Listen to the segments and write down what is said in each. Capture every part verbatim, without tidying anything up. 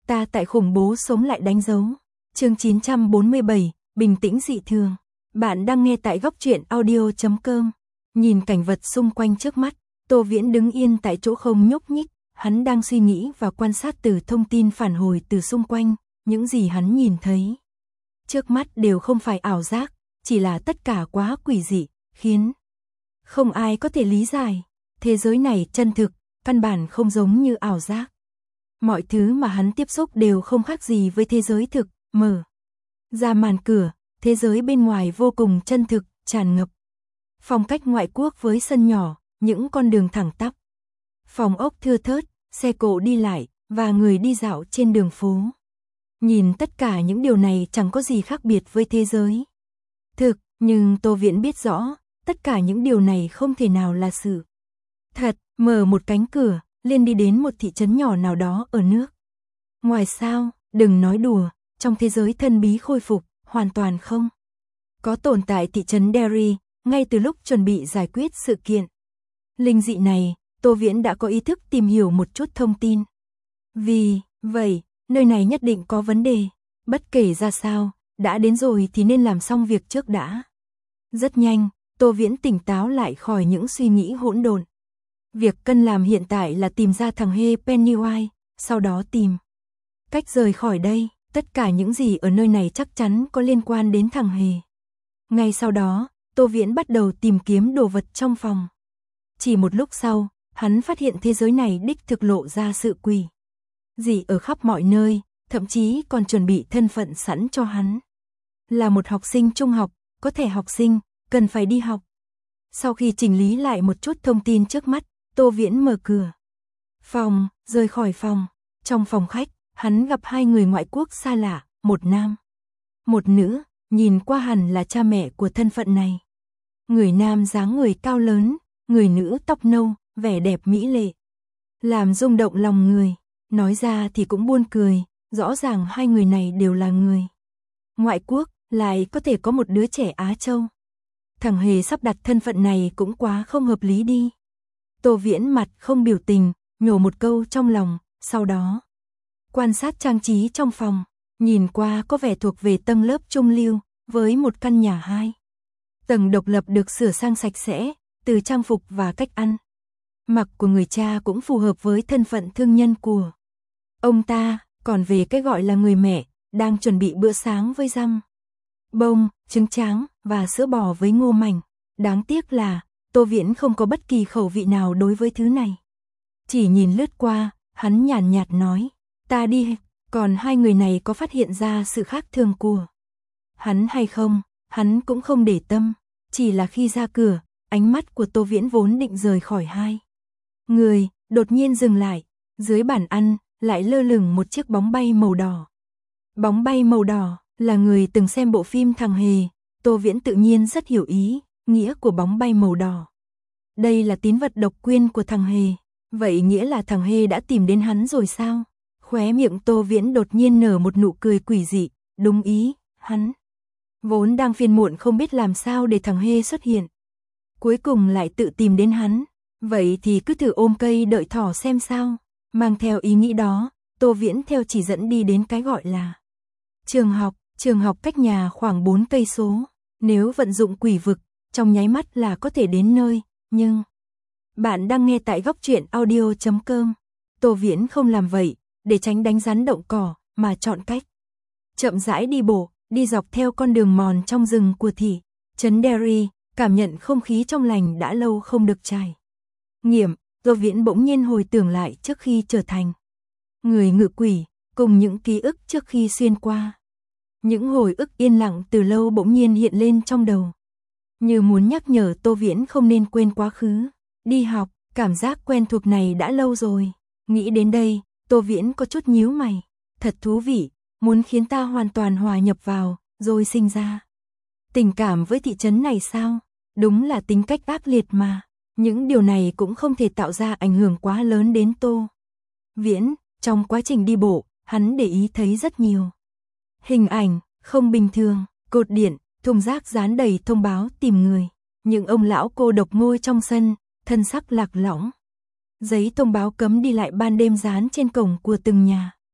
Ta tại khủng bố sống lại đánh dấu. Chương chín trăm bốn mươi bảy, bình tĩnh dị thường. Bạn đang nghe tại góc truyện audio chấm com. Nhìn cảnh vật xung quanh trước mắt, Tô Viễn đứng yên tại chỗ không nhúc nhích, hắn đang suy nghĩ và quan sát từ thông tin phản hồi từ xung quanh, những gì hắn nhìn thấy. Trước mắt đều không phải ảo giác, chỉ là tất cả quá quỷ dị, khiến không ai có thể lý giải. Thế giới này chân thực, căn bản không giống như ảo giác. Mọi thứ mà hắn tiếp xúc đều không khác gì với thế giới thực, mở ra màn cửa, thế giới bên ngoài vô cùng chân thực, tràn ngập phong cách ngoại quốc với sân nhỏ, những con đường thẳng tắp, phòng ốc thưa thớt, xe cộ đi lại, và người đi dạo trên đường phố. Nhìn tất cả những điều này chẳng có gì khác biệt với thế giới thực, nhưng Tô Viễn biết rõ, tất cả những điều này không thể nào là sự thật. Mở một cánh cửa, liền đi đến một thị trấn nhỏ nào đó ở nước ngoài sao, đừng nói đùa, trong thế giới thân bí khôi phục, hoàn toàn không có tồn tại thị trấn Derry. Ngay từ lúc chuẩn bị giải quyết sự kiện linh dị này, Tô Viễn đã có ý thức tìm hiểu một chút thông tin. Vì vậy, nơi này nhất định có vấn đề, bất kể ra sao, đã đến rồi thì nên làm xong việc trước đã. Rất nhanh, Tô Viễn tỉnh táo lại khỏi những suy nghĩ hỗn độn. Việc cần làm hiện tại là tìm ra thằng hề Pennywise, sau đó tìm cách rời khỏi đây. Tất cả những gì ở nơi này chắc chắn có liên quan đến thằng hề. Ngay sau đó, Tô Viễn bắt đầu tìm kiếm đồ vật trong phòng. Chỉ một lúc sau, hắn phát hiện thế giới này đích thực lộ ra sự quỷ dị ở khắp mọi nơi, thậm chí còn chuẩn bị thân phận sẵn cho hắn. Là một học sinh trung học, có thể học sinh, cần phải đi học. Sau khi chỉnh lý lại một chút thông tin trước mắt, Tô Viễn mở cửa phòng, rời khỏi phòng. Trong phòng khách, hắn gặp hai người ngoại quốc xa lạ, một nam, một nữ, nhìn qua hẳn là cha mẹ của thân phận này. Người nam dáng người cao lớn, người nữ tóc nâu, vẻ đẹp mỹ lệ, làm rung động lòng người. Nói ra thì cũng buồn cười, rõ ràng hai người này đều là người ngoại quốc, lại có thể có một đứa trẻ Á Châu. Thằng hề sắp đặt thân phận này cũng quá không hợp lý đi. Tô Viễn mặt không biểu tình, nhổ một câu trong lòng, sau đó quan sát trang trí trong phòng, nhìn qua có vẻ thuộc về tầng lớp trung lưu, với một căn nhà hai tầng độc lập được sửa sang sạch sẽ, từ trang phục và cách ăn mặc của người cha cũng phù hợp với thân phận thương nhân của ông ta. Còn về cái gọi là người mẹ, đang chuẩn bị bữa sáng với răm bông, trứng tráng và sữa bò với ngô mảnh. Đáng tiếc là Tô Viễn không có bất kỳ khẩu vị nào đối với thứ này. Chỉ nhìn lướt qua, hắn nhàn nhạt nói, ta đi. Còn hai người này có phát hiện ra sự khác thường của hắn hay không, hắn cũng không để tâm. Chỉ là khi ra cửa, ánh mắt của Tô Viễn vốn định rời khỏi hai người, đột nhiên dừng lại. Dưới bàn ăn, lại lơ lửng một chiếc bóng bay màu đỏ. Bóng bay màu đỏ, là người từng xem bộ phim Thằng Hề, Tô Viễn tự nhiên rất hiểu ý nghĩa của bóng bay màu đỏ. Đây là tín vật độc quyền của thằng hề. Vậy nghĩa là thằng hề đã tìm đến hắn rồi sao? Khóe miệng Tô Viễn đột nhiên nở một nụ cười quỷ dị. Đúng ý, hắn vốn đang phiền muộn không biết làm sao để thằng hề xuất hiện, cuối cùng lại tự tìm đến hắn. Vậy thì cứ thử ôm cây đợi thỏ xem sao. Mang theo ý nghĩ đó, Tô Viễn theo chỉ dẫn đi đến cái gọi là trường học. Trường học cách nhà khoảng bốn cây số. Nếu vận dụng quỷ vực, trong nháy mắt là có thể đến nơi. Nhưng bạn đang nghe tại góc truyện audio chấm com. Tô Viễn không làm vậy, để tránh đánh rắn động cỏ, mà chọn cách chậm rãi đi bộ, đi dọc theo con đường mòn trong rừng của thị trấn Derry, cảm nhận không khí trong lành đã lâu không được trải nghiệm. Tô Viễn bỗng nhiên hồi tưởng lại trước khi trở thành người ngự quỷ, cùng những ký ức trước khi xuyên qua. Những hồi ức yên lặng từ lâu bỗng nhiên hiện lên trong đầu, như muốn nhắc nhở Tô Viễn không nên quên quá khứ. Đi học, cảm giác quen thuộc này đã lâu rồi. Nghĩ đến đây, Tô Viễn có chút nhíu mày. Thật thú vị, muốn khiến ta hoàn toàn hòa nhập vào, rồi sinh ra tình cảm với thị trấn này sao? Đúng là tính cách ác liệt mà. Những điều này cũng không thể tạo ra ảnh hưởng quá lớn đến Tô Viễn. Trong quá trình đi bộ, hắn để ý thấy rất nhiều hình ảnh không bình thường, cột điện, thùng rác dán đầy thông báo tìm người, những ông lão cô độc ngồi trong sân, thân sắc lạc lõng. Giấy thông báo cấm đi lại ban đêm dán trên cổng của từng nhà.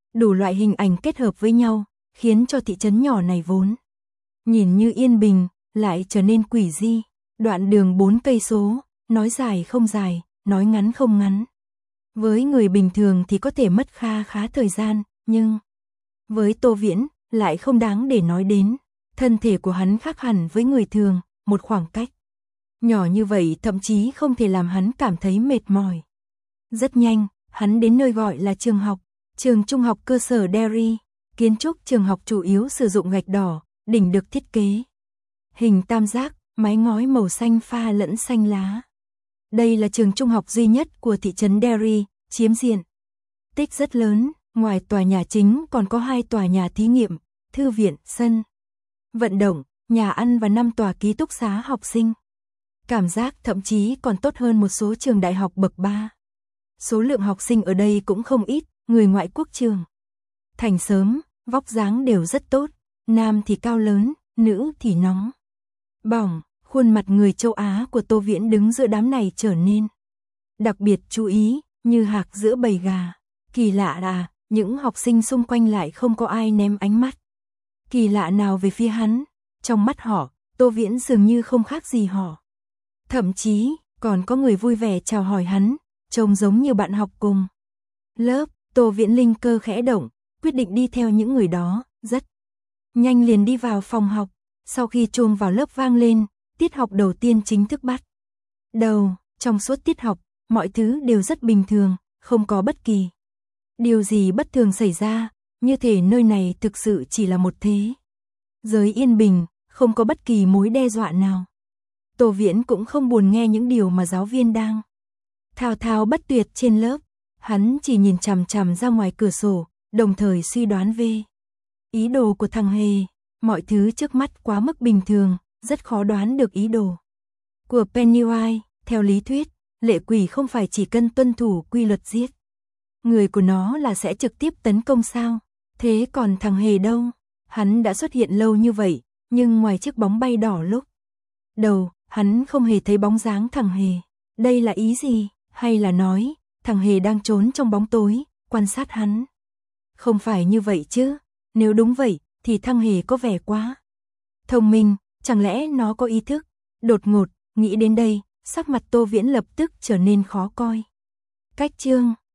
Đủ loại hình ảnh kết hợp với nhau, khiến cho thị trấn nhỏ này vốn nhìn như yên bình, lại trở nên quỷ dị. Đoạn đường bốn cây số, nói dài không dài, nói ngắn không ngắn. Với người bình thường thì có thể mất kha khá thời gian, nhưng với Tô Viễn, lại không đáng để nói đến. Thân thể của hắn khác hẳn với người thường, một khoảng cách nhỏ như vậy thậm chí không thể làm hắn cảm thấy mệt mỏi. Rất nhanh, hắn đến nơi gọi là trường học, trường trung học cơ sở Derry. Kiến trúc trường học chủ yếu sử dụng gạch đỏ, đỉnh được thiết kế hình tam giác, mái ngói màu xanh pha lẫn xanh lá. Đây là trường trung học duy nhất của thị trấn Derry, chiếm diện tích rất lớn. Ngoài tòa nhà chính còn có hai tòa nhà thí nghiệm, thư viện, sân vận động, nhà ăn và năm tòa ký túc xá học sinh. Cảm giác thậm chí còn tốt hơn một số trường đại học bậc ba. Số lượng học sinh ở đây cũng không ít, người ngoại quốc trường thành sớm, vóc dáng đều rất tốt, nam thì cao lớn, nữ thì nóng bỏng. Khuôn mặt người châu Á của Tô Viễn đứng giữa đám này trở nên đặc biệt chú ý, như hạc giữa bầy gà. Kỳ lạ à, những học sinh xung quanh lại không có ai ném ánh mắt kỳ lạ nào về phía hắn. Trong mắt họ, Tô Viễn dường như không khác gì họ. Thậm chí, còn có người vui vẻ chào hỏi hắn, trông giống như bạn học cùng lớp. Tô Viễn linh cơ khẽ động, quyết định đi theo những người đó, rất nhanh liền đi vào phòng học. Sau khi chuông vào lớp vang lên, tiết học đầu tiên chính thức bắt đầu. Trong suốt tiết học, mọi thứ đều rất bình thường, không có bất kỳ điều gì bất thường xảy ra, như thể nơi này thực sự chỉ là một thế giới yên bình, không có bất kỳ mối đe dọa nào. Tô Viễn cũng không buồn nghe những điều mà giáo viên đang thao thao bất tuyệt trên lớp, hắn chỉ nhìn chằm chằm ra ngoài cửa sổ, đồng thời suy đoán về ý đồ của thằng Hề. Mọi thứ trước mắt quá mức bình thường, rất khó đoán được ý đồ của Pennywise. Theo lý thuyết, lệ quỷ không phải chỉ cần tuân thủ quy luật giết người của nó là sẽ trực tiếp tấn công sao? Thế còn thằng Hề đâu? Hắn đã xuất hiện lâu như vậy, nhưng ngoài chiếc bóng bay đỏ lúc đầu, hắn không hề thấy bóng dáng thằng Hề. Đây là ý gì? Hay là nói, thằng Hề đang trốn trong bóng tối, quan sát hắn? Không phải như vậy chứ? Nếu đúng vậy, thì thằng Hề có vẻ quá thông minh, chẳng lẽ nó có ý thức? Đột ngột, nghĩ đến đây, sắc mặt Tô Viễn lập tức trở nên khó coi. Cách chương